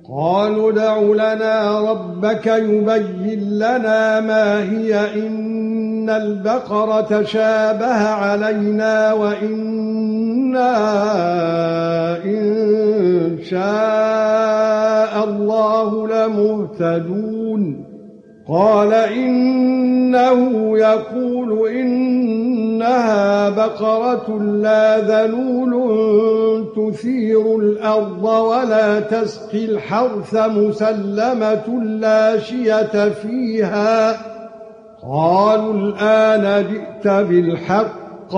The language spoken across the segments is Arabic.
قالوا ادْعُ لنا ربك يبين لنا ما هي إن البقرة تشابه علينا وإنا إن شاء الله لمهتدون قال إنه يقول إنها بقرة لا ذلول تثير الأرض ولا تسقي الحرث مسلمة لا شية فيها قالوا الآن جئت بالحق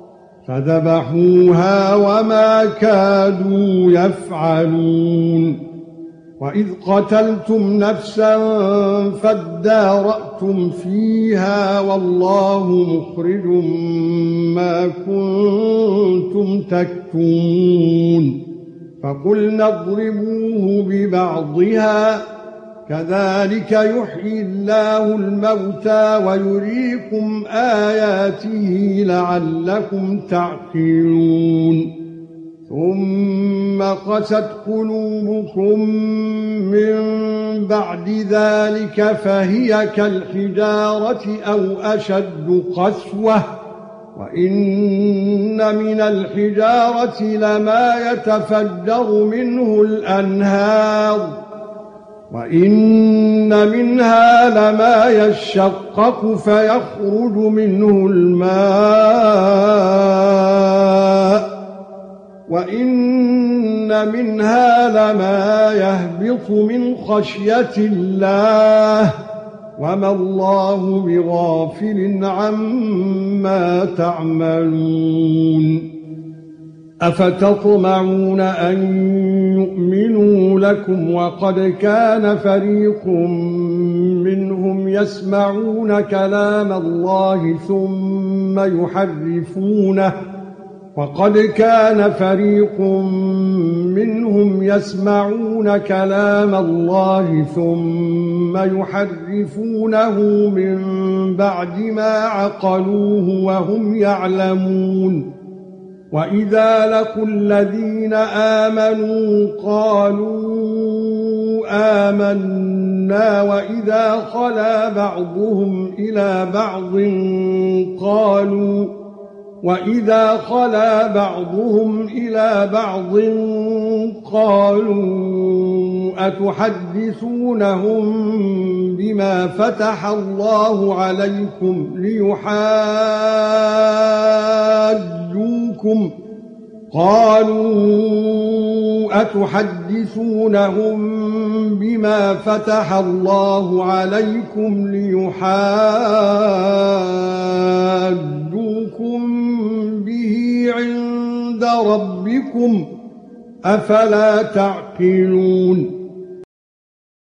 فذبحوها وما كادوا يفعلون وَإِذْ قَتَلْتُمْ نَفْسًا فَادَّارَأْتُمْ فِيهَا وَاللَّهُ مُخْرِجٌ مَا كُنتُمْ تَكْتُمُونَ فَقُلْنَا اضْرِبُوهُ بِبَعْضِهَا كَذَلِكَ يُحْيِي اللَّهُ الْمَوْتَى وَيُرِيكُمْ آيَاتِهِ لَعَلَّكُمْ تَعْقِلُونَ ثُمَّ قَسَتْ قُلُوبُكُمْ مِنْ بَعْدِ ذَلِكَ فَهِيَ كَالْحِجَارَةِ أَوْ أَشَدُّ قَسْوَةً وَإِنَّ مِنَ الْحِجَارَةِ لَمَا يَتَفَجَّرُ مِنْهُ الْأَنْهَارُ وَإِنَّ مِنْهَا لَمَا يَشَّقَّقُ فَيَخْرُجُ مِنْهُ الْمَاءُ وَإِنَّ مِنْهَا لَمَا يَهْبِطُ مِنْ خَشْيَةِ اللَّهِ وَمَا اللَّهُ بِغَافِلٍ عَمَّا تَعْمَلُونَ أَفَتَطْمَعُونَ أَن يُؤْمِنُوا لَكُمْ وَقَدْ كَانَ فَرِيقٌ مِّنْهُمْ يَسْمَعُونَ كَلَامَ اللَّهِ ثُمَّ يُحَرِّفُونَهُ وَقَدْ كَانَ فَرِيقٌ مِّنْهُمْ يَسْمَعُونَ كَلَامَ اللَّهِ ثُمَّ يُحَرِّفُونَهُ مِنْ بَعْدِ مَا عَقَلُوهُ وَهُمْ يَعْلَمُونَ وَإِذَا لَقُوا الَّذِينَ آمَنُوا قَالُوا آمَنَّا وَإِذَا خَلَا بعضهم إلى بعض قالوا أتحدثونهم بما فتح الله عليكم ليحاجوكم به عند ربكم أفلا تعقلون